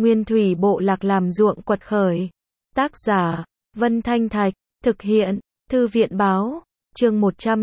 Nguyên thủy bộ lạc làm ruộng quật khởi. Tác giả, Vân Thanh Thạch, thực hiện, Thư viện báo, chương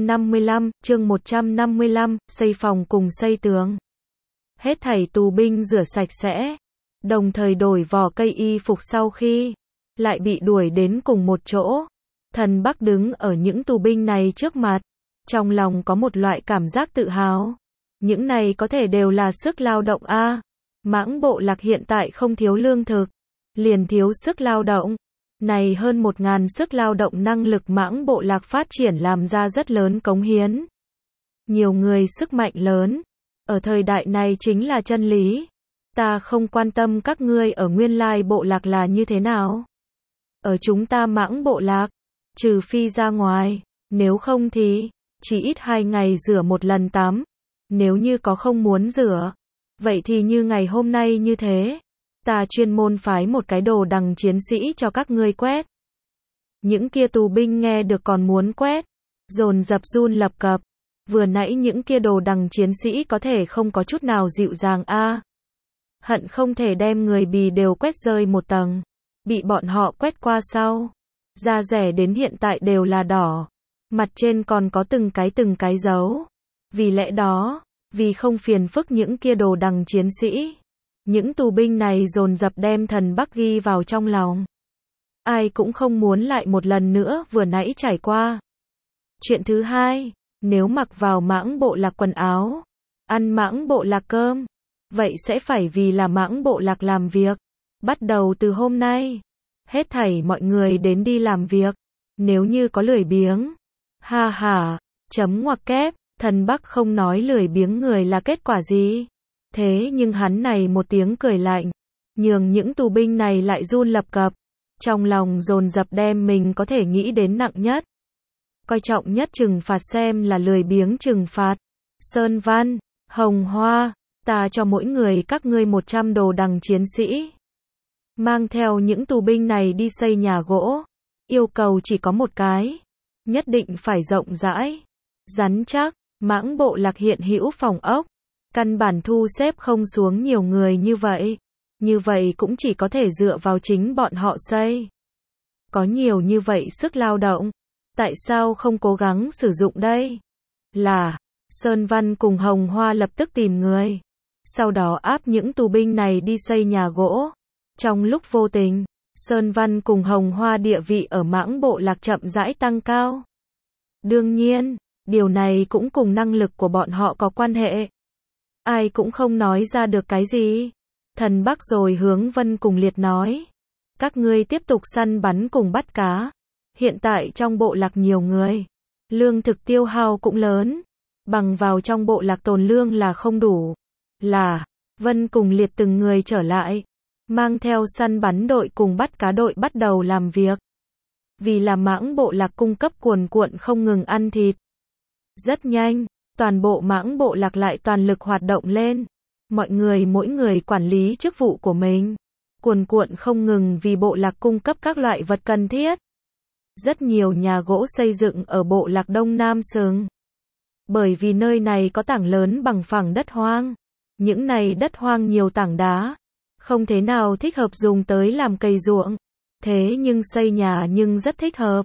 155, xây phòng cùng xây tường. Hết thảy tù binh rửa sạch sẽ, đồng thời đổi vỏ cây y phục sau khi lại bị đuổi đến cùng một chỗ. Thần Bắc đứng ở những tù binh này trước mặt, trong lòng có một loại cảm giác tự hào. Những này có thể đều là sức lao động a. Mãng bộ lạc hiện tại không thiếu lương thực, liền thiếu sức lao động. Này hơn 1000 sức lao động năng lực mãng bộ lạc phát triển làm ra rất lớn cống hiến. Nhiều người sức mạnh lớn, ở thời đại này chính là chân lý. Ta không quan tâm các ngươi ở nguyên lai bộ lạc là như thế nào. Ở chúng ta mãng bộ lạc, trừ phi ra ngoài, nếu không thì chỉ ít 2 ngày rửa một lần tắm. Nếu như có không muốn rửa, vậy thì như ngày hôm nay như thế, ta chuyên môn phái một cái đồ đằng chiến sĩ cho các ngươi quét. Những kia tù binh nghe được còn muốn quét, dồn dập run lập cập. Vừa nãy những kia đồ đằng chiến sĩ có thể không có chút nào dịu dàng a. Hận không thể đem người Bì đều quét rơi một tầng. Bị bọn họ quét qua sau, da rẻ đến hiện tại đều là đỏ, mặt trên còn có từng cái dấu. Vì lẽ đó, vì không phiền phức những kia đồ đằng chiến sĩ, những tù binh này dồn dập đem Thần Bắc ghi vào trong lòng. Ai cũng không muốn lại một lần nữa vừa nãy trải qua. Chuyện thứ hai, nếu mặc vào mãng bộ lạc quần áo, ăn mãng bộ lạc cơm, vậy sẽ phải vì là mãng bộ lạc làm việc. Bắt đầu từ hôm nay, hết thảy mọi người đến đi làm việc. Nếu như có lười biếng, ha ha, chấm ngoặc kép. Thần Bắc không nói lười biếng người là kết quả gì. Thế nhưng hắn này một tiếng cười lạnh, nhường những tù binh này lại run lập cập. Trong lòng dồn dập đem mình có thể nghĩ đến nặng nhất, coi trọng nhất trừng phạt xem là lười biếng trừng phạt. Sơn Văn, Hồng Hoa, ta cho mỗi người các ngươi 100 đồ đằng chiến sĩ. Mang theo những tù binh này đi xây nhà gỗ. Yêu cầu chỉ có một cái, nhất định phải rộng rãi, rắn chắc. Mãng bộ lạc hiện hữu phòng ốc, căn bản thu xếp không xuống nhiều người như vậy. Như vậy cũng chỉ có thể dựa vào chính bọn họ xây. Có nhiều như vậy sức lao động, tại sao không cố gắng sử dụng đây? Là, Sơn Văn cùng Hồng Hoa lập tức tìm người, sau đó áp những tù binh này đi xây nhà gỗ. Trong lúc vô tình, Sơn Văn cùng Hồng Hoa địa vị ở mãng bộ lạc chậm rãi tăng cao. Đương nhiên, điều này cũng cùng năng lực của bọn họ có quan hệ. Ai cũng không nói ra được cái gì. Thần Bắc rồi hướng Vân cùng Liệt nói. Các ngươi tiếp tục săn bắn cùng bắt cá. Hiện tại trong bộ lạc nhiều người. Lương thực tiêu hao cũng lớn. Bằng vào trong bộ lạc tồn lương là không đủ. Là, Vân cùng Liệt từng người trở lại. Mang theo săn bắn đội cùng bắt cá đội bắt đầu làm việc. Vì là mãng bộ lạc cung cấp cuồn cuộn không ngừng ăn thịt. Rất nhanh, toàn bộ mãng bộ lạc lại toàn lực hoạt động lên. Mọi người mỗi người quản lý chức vụ của mình. Cuồn cuộn không ngừng vì bộ lạc cung cấp các loại vật cần thiết. Rất nhiều nhà gỗ xây dựng ở bộ lạc Đông Nam Sừng. Bởi vì nơi này có tảng lớn bằng phẳng đất hoang. Những này đất hoang nhiều tảng đá, không thế nào thích hợp dùng tới làm cây ruộng. Thế nhưng xây nhà nhưng rất thích hợp.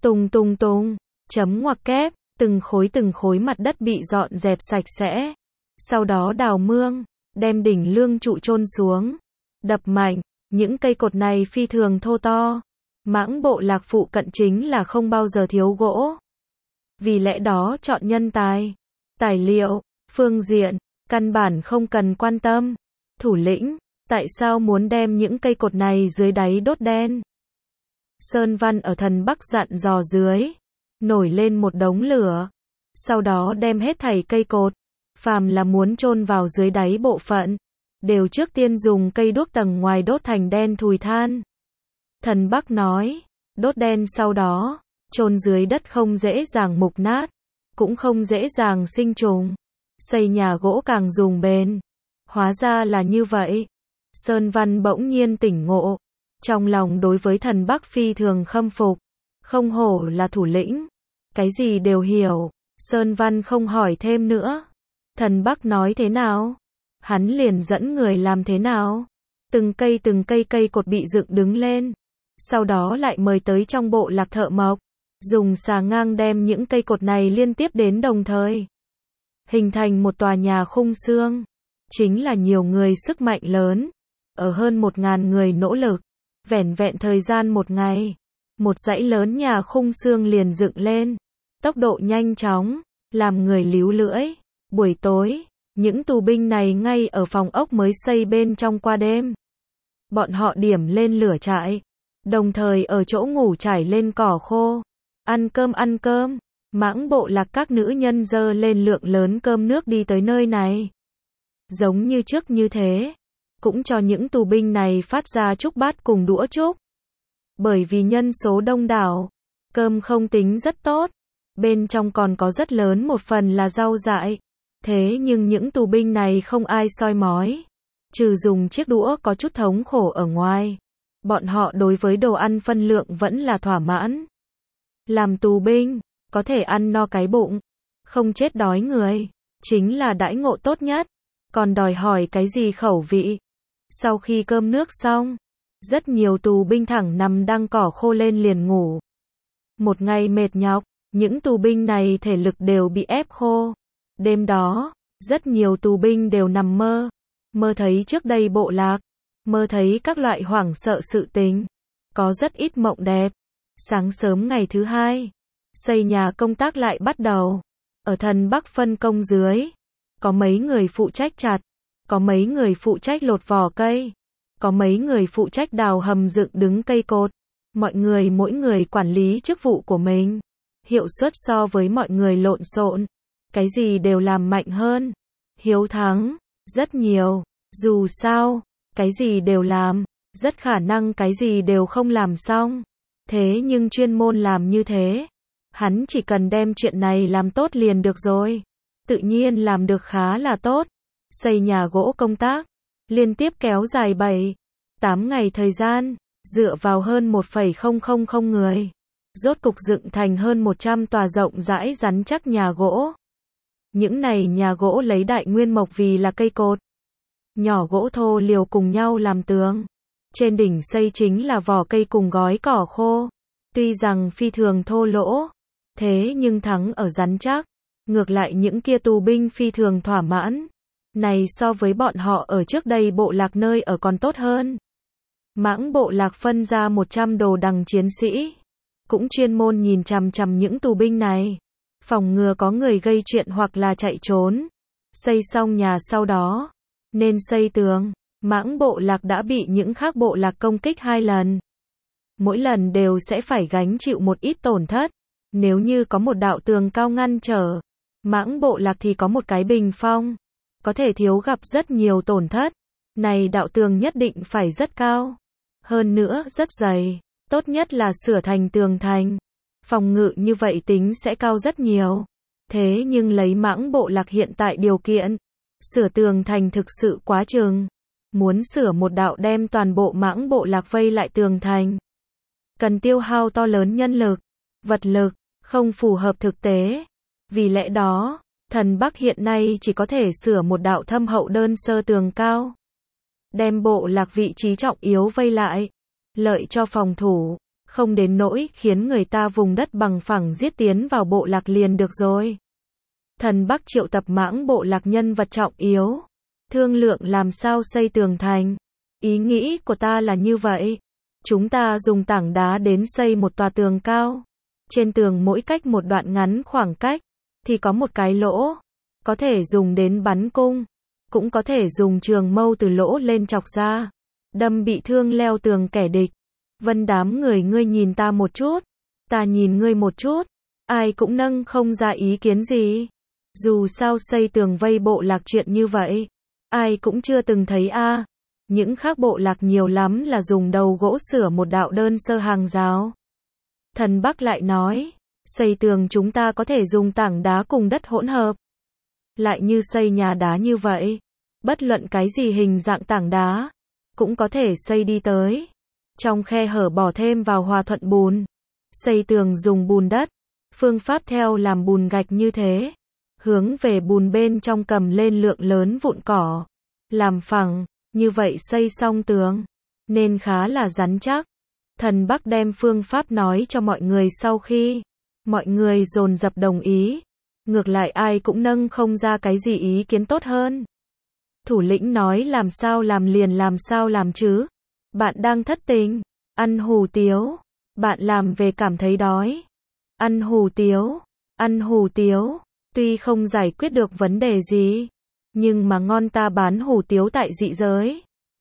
Chấm ngoặc kép. Từng khối mặt đất bị dọn dẹp sạch sẽ. Sau đó đào mương, đem đỉnh lương trụ chôn xuống. Đập mạnh, những cây cột này phi thường thô to. Mãng bộ lạc phụ cận chính là không bao giờ thiếu gỗ. Vì lẽ đó chọn nhân tài, tài liệu, phương diện, căn bản không cần quan tâm. Thủ lĩnh, tại sao muốn đem những cây cột này dưới đáy đốt đen? Sơn Văn ở Thần Bắc dặn dò dưới. Nổi lên một đống lửa, sau đó đem hết thảy cây cột, phàm là muốn chôn vào dưới đáy bộ phận, đều trước tiên dùng cây đuốc tầng ngoài đốt thành đen thùi than. Thần Bắc nói, đốt đen sau đó, chôn dưới đất không dễ dàng mục nát, cũng không dễ dàng sinh trùng, xây nhà gỗ càng dùng bền. Hóa ra là như vậy. Sơn Văn bỗng nhiên tỉnh ngộ, trong lòng đối với Thần Bắc phi thường khâm phục. Không hổ là thủ lĩnh, cái gì đều hiểu. Sơn Văn không hỏi thêm nữa. Thần Bắc nói thế nào, hắn liền dẫn người làm thế nào. từng cây cây cột bị dựng đứng lên. Sau đó lại mời tới trong bộ lạc thợ mộc, dùng xà ngang đem những cây cột này liên tiếp đến đồng thời, hình thành một tòa nhà khung xương. Chính là nhiều người sức mạnh lớn, ở hơn 1.000 người nỗ lực, vẻn vẹn thời gian một ngày, một dãy lớn nhà khung xương liền dựng lên, tốc độ nhanh chóng, làm người líu lưỡi. Buổi tối, những tù binh này ngay ở phòng ốc mới xây bên trong qua đêm. Bọn họ điểm lên lửa trại, đồng thời ở chỗ ngủ trải lên cỏ khô, ăn cơm. Mãng bộ lạc các nữ nhân dơ lên lượng lớn cơm nước đi tới nơi này. Giống như trước như thế, cũng cho những tù binh này phát ra chúc bát cùng đũa chúc. Bởi vì nhân số đông đảo, cơm không tính rất tốt, bên trong còn có rất lớn một phần là rau dại. Thế nhưng những tù binh này không ai soi mói, trừ dùng chiếc đũa có chút thống khổ ở ngoài. Bọn họ đối với đồ ăn phân lượng vẫn là thỏa mãn. Làm tù binh, có thể ăn no cái bụng, không chết đói người, chính là đãi ngộ tốt nhất. Còn đòi hỏi cái gì khẩu vị? Sau khi cơm nước xong, rất nhiều tù binh thẳng nằm đăng cỏ khô lên liền ngủ. Một ngày mệt nhọc, những tù binh này thể lực đều bị ép khô. Đêm đó, rất nhiều tù binh đều nằm mơ. Mơ thấy trước đây bộ lạc, mơ thấy các loại hoảng sợ sự tình. Có rất ít mộng đẹp. Sáng sớm ngày thứ hai, xây nhà công tác lại bắt đầu. Ở Thần Bắc phân công dưới, có mấy người phụ trách chặt, có mấy người phụ trách lột vỏ cây, có mấy người phụ trách đào hầm dựng đứng cây cột. Mỗi người quản lý chức vụ của mình. Hiệu suất so với mọi người lộn xộn, cái gì đều làm mạnh hơn. Hiếu thắng, rất nhiều. Dù sao, cái gì đều làm, rất khả năng cái gì đều không làm xong. Thế nhưng chuyên môn làm như thế, hắn chỉ cần đem chuyện này làm tốt liền được rồi. Tự nhiên làm được khá là tốt. Xây nhà gỗ công tác, liên tiếp kéo dài 7-8 ngày thời gian, dựa vào hơn 1,000 người. Rốt cục dựng thành hơn 100 tòa rộng rãi rắn chắc nhà gỗ. Những này nhà gỗ lấy đại nguyên mộc vì là cây cột. Nhỏ gỗ thô liều cùng nhau làm tường. Trên đỉnh xây chính là vỏ cây cùng gói cỏ khô. Tuy rằng phi thường thô lỗ, thế nhưng thắng ở rắn chắc. Ngược lại những kia tù binh phi thường thỏa mãn. Này so với bọn họ ở trước đây bộ lạc nơi ở còn tốt hơn. Mãng bộ lạc phân ra 100 đồ đằng chiến sĩ, cũng chuyên môn nhìn chằm chằm những tù binh này, phòng ngừa có người gây chuyện hoặc là chạy trốn. Xây xong nhà sau đó, nên xây tường. Mãng bộ lạc đã bị những khác bộ lạc công kích 2 lần. Mỗi lần đều sẽ phải gánh chịu một ít tổn thất. Nếu như có một đạo tường cao ngăn trở Mãng bộ lạc thì có một cái bình phong, có thể thiếu gặp rất nhiều tổn thất. Này đạo tường nhất định phải rất cao, hơn nữa rất dày, tốt nhất là sửa thành tường thành. Phòng ngự như vậy tính sẽ cao rất nhiều. Thế nhưng lấy Mãng bộ lạc hiện tại điều kiện, sửa tường thành thực sự quá chừng. Muốn sửa một đạo đem toàn bộ Mãng bộ lạc vây lại tường thành, cần tiêu hao to lớn nhân lực, vật lực, không phù hợp thực tế. Vì lẽ đó, Thần Bắc hiện nay chỉ có thể sửa một đạo thâm hậu đơn sơ tường cao, đem bộ lạc vị trí trọng yếu vây lại, lợi cho phòng thủ, không đến nỗi khiến người ta vùng đất bằng phẳng giết tiến vào bộ lạc liền được rồi. Thần Bắc triệu tập Mãng bộ lạc nhân vật trọng yếu, thương lượng làm sao xây tường thành. Ý nghĩ của ta là như vậy, chúng ta dùng tảng đá đến xây một tòa tường cao. Trên tường mỗi cách một đoạn ngắn khoảng cách, thì có một cái lỗ, có thể dùng đến bắn cung, cũng có thể dùng trường mâu từ lỗ lên chọc ra, đâm bị thương leo tường kẻ địch. Vân đám người ngươi nhìn ta một chút, ta nhìn ngươi một chút, ai cũng nâng không ra ý kiến gì. Dù sao xây tường vây bộ lạc chuyện như vậy, ai cũng chưa từng thấy a. Những khác bộ lạc nhiều lắm là dùng đầu gỗ sửa một đạo đơn sơ hàng rào. Thần Bắc lại nói, xây tường chúng ta có thể dùng tảng đá cùng đất hỗn hợp. Lại như xây nhà đá như vậy, bất luận cái gì hình dạng tảng đá, cũng có thể xây đi tới. Trong khe hở bỏ thêm vào hòa thuận bùn. Xây tường dùng bùn đất, phương pháp theo làm bùn gạch như thế. Hướng về bùn bên trong cầm lên lượng lớn vụn cỏ, làm phẳng, như vậy xây xong tường, nên khá là rắn chắc. Thần Bắc đem phương pháp nói cho mọi người sau khi mọi người dồn dập đồng ý. Ngược lại ai cũng nâng không ra cái gì ý kiến tốt hơn. Thủ lĩnh nói làm sao làm liền làm sao làm chứ. Bạn đang thất tình, ăn hủ tiếu. Bạn làm về cảm thấy đói. Ăn hủ tiếu, ăn hủ tiếu. Tuy không giải quyết được vấn đề gì, nhưng mà ngon ta bán hủ tiếu tại dị giới.